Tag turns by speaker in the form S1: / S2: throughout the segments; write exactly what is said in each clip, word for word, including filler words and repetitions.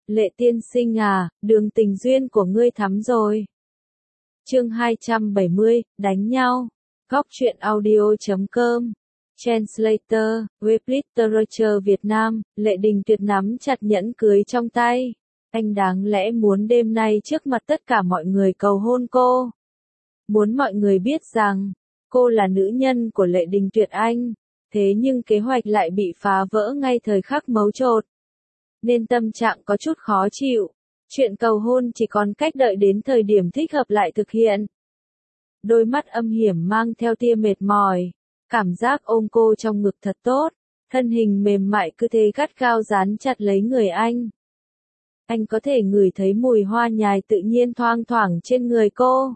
S1: Lệ tiên sinh à, đường tình duyên của ngươi thắm rồi. Chương hai trăm bảy mươi, đánh nhau. Góc truyện audio chấm com. Translator, web literature Việt Nam, Lệ Đình Tuyệt nắm chặt nhẫn cưới trong tay. Anh đáng lẽ muốn đêm nay trước mặt tất cả mọi người cầu hôn cô. Muốn mọi người biết rằng, cô là nữ nhân của Lệ Đình Tuyệt anh. Thế nhưng kế hoạch lại bị phá vỡ ngay thời khắc mấu chốt. Nên tâm trạng có chút khó chịu. Chuyện cầu hôn chỉ còn cách đợi đến thời điểm thích hợp lại thực hiện. Đôi mắt âm hiểm mang theo tia mệt mỏi. Cảm giác ôm cô trong ngực thật tốt. Thân hình mềm mại cứ thế gắt gao dán chặt lấy người anh. Anh có thể ngửi thấy mùi hoa nhài tự nhiên thoang thoảng trên người cô.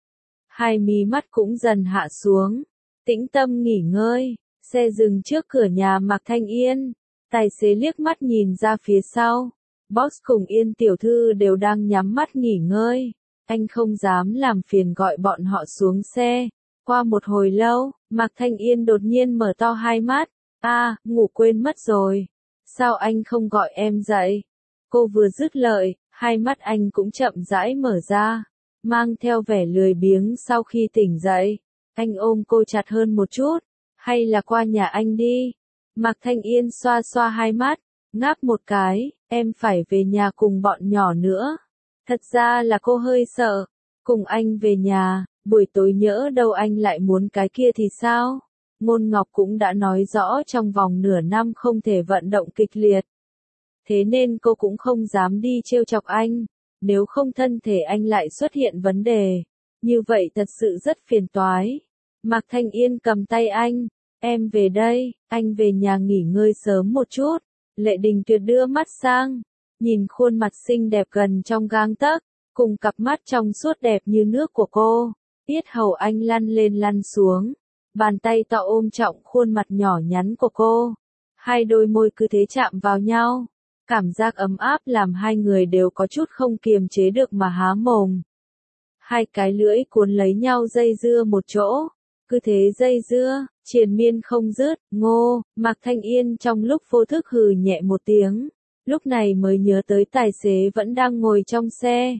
S1: Hai mí mắt cũng dần hạ xuống. Tĩnh tâm nghỉ ngơi. Xe dừng trước cửa nhà Mạc Thanh Yên. Tài xế liếc mắt nhìn ra phía sau. Boss cùng Yên tiểu thư đều đang nhắm mắt nghỉ ngơi. Anh không dám làm phiền gọi bọn họ xuống xe. Qua một hồi lâu, Mạc Thanh Yên đột nhiên mở to hai mắt. A, à, ngủ quên mất rồi. Sao anh không gọi em dậy? Cô vừa dứt lời, hai mắt anh cũng chậm rãi mở ra. Mang theo vẻ lười biếng sau khi tỉnh dậy. Anh ôm cô chặt hơn một chút. Hay là qua nhà anh đi? Mạc Thanh Yên xoa xoa hai mắt, ngáp một cái, em phải về nhà cùng bọn nhỏ nữa. Thật ra là cô hơi sợ, cùng anh về nhà, buổi tối nhỡ đâu anh lại muốn cái kia thì sao? Ngôn Ngọc cũng đã nói rõ trong vòng nửa năm không thể vận động kịch liệt. Thế nên cô cũng không dám đi trêu chọc anh, nếu không thân thể anh lại xuất hiện vấn đề. Như vậy thật sự rất phiền toái. Mạc Thanh Yên cầm tay anh. Em về đây, anh về nhà nghỉ ngơi sớm một chút. Lệ Đình Tuyệt đưa mắt sang, nhìn khuôn mặt xinh đẹp gần trong gang tấc, cùng cặp mắt trong suốt đẹp như nước của cô. Yết hầu anh lăn lên lăn xuống, bàn tay to ôm trọng khuôn mặt nhỏ nhắn của cô. Hai đôi môi cứ thế chạm vào nhau, cảm giác ấm áp làm hai người đều có chút không kiềm chế được mà há mồm. Hai cái lưỡi cuốn lấy nhau dây dưa một chỗ. Cứ thế dây dưa, triền miên không dứt, ngô, Mạc Thanh Yên trong lúc vô thức hừ nhẹ một tiếng, lúc này mới nhớ tới tài xế vẫn đang ngồi trong xe.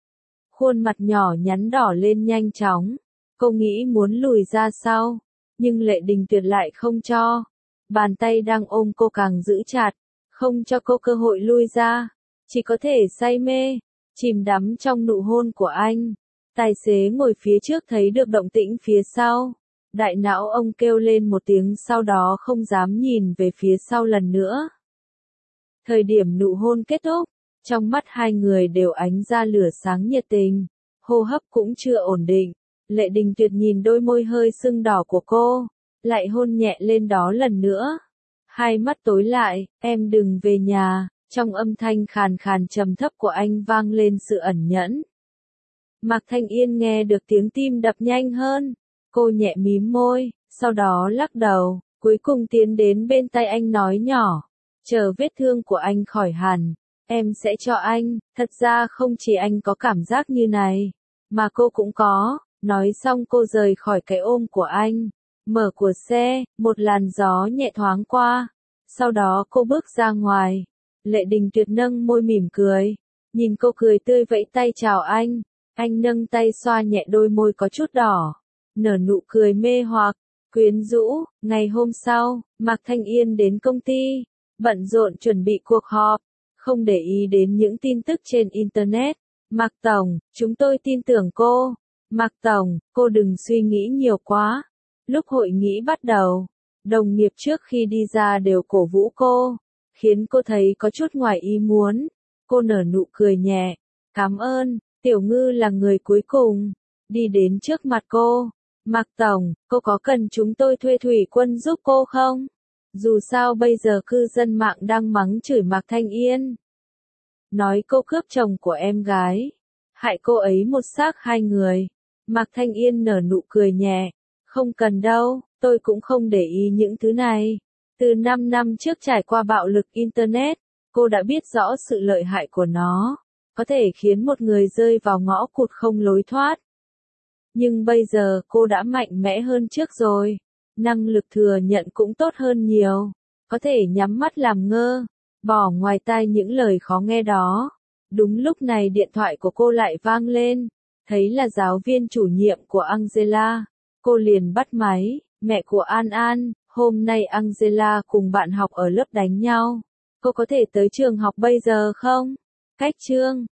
S1: Khuôn mặt nhỏ nhắn đỏ lên nhanh chóng, cô nghĩ muốn lùi ra sau, nhưng Lệ Đình Tuyệt lại không cho. Bàn tay đang ôm cô càng giữ chặt, không cho cô cơ hội lui ra, chỉ có thể say mê, chìm đắm trong nụ hôn của anh. Tài xế ngồi phía trước thấy được động tĩnh phía sau. Đại não ông kêu lên một tiếng sau đó không dám nhìn về phía sau lần nữa. Thời điểm nụ hôn kết thúc, trong mắt hai người đều ánh ra lửa sáng nhiệt tình. Hô hấp cũng chưa ổn định. Lệ Đình Tuyệt nhìn đôi môi hơi sưng đỏ của cô, lại hôn nhẹ lên đó lần nữa. Hai mắt tối lại, em đừng về nhà, trong âm thanh khàn khàn trầm thấp của anh vang lên sự ẩn nhẫn. Mạc Thanh Yên nghe được tiếng tim đập nhanh hơn, cô nhẹ mím môi, sau đó lắc đầu, cuối cùng tiến đến bên tay anh nói nhỏ, chờ vết thương của anh khỏi hẳn, em sẽ cho anh. Thật ra không chỉ anh có cảm giác như này, mà cô cũng có. Nói xong cô rời khỏi cái ôm của anh, mở cửa xe, một làn gió nhẹ thoáng qua, sau đó cô bước ra ngoài. Lệ Đình Tuyệt nâng môi mỉm cười, nhìn cô cười tươi vẫy tay chào anh. Anh nâng tay xoa nhẹ đôi môi có chút đỏ, nở nụ cười mê hoặc, quyến rũ. Ngày hôm sau, Mạc Thanh Yên đến công ty, bận rộn chuẩn bị cuộc họp, không để ý đến những tin tức trên Internet. Mạc Tổng, chúng tôi tin tưởng cô. Mạc Tổng, cô đừng suy nghĩ nhiều quá. Lúc hội nghị bắt đầu, đồng nghiệp trước khi đi ra đều cổ vũ cô, khiến cô thấy có chút ngoài ý muốn. Cô nở nụ cười nhẹ, cảm ơn. Tiểu Ngư là người cuối cùng, đi đến trước mặt cô. Mạc Tổng, cô có cần chúng tôi thuê thủy quân giúp cô không? Dù sao bây giờ cư dân mạng đang mắng chửi Mạc Thanh Yên. Nói cô cướp chồng của em gái, hại cô ấy một xác hai người. Mạc Thanh Yên nở nụ cười nhẹ, không cần đâu, tôi cũng không để ý những thứ này. Từ năm năm trước trải qua bạo lực Internet, cô đã biết rõ sự lợi hại của nó. Có thể khiến một người rơi vào ngõ cụt không lối thoát. Nhưng bây giờ cô đã mạnh mẽ hơn trước rồi. Năng lực thừa nhận cũng tốt hơn nhiều. Có thể nhắm mắt làm ngơ. bỏ ngoài tai những lời khó nghe đó. Đúng lúc này điện thoại của cô lại vang lên, thấy là giáo viên chủ nhiệm của Angela. Cô liền bắt máy, mẹ của An An, hôm nay Angela cùng bạn học ở lớp đánh nhau. Cô có thể tới trường học bây giờ không? Cách chương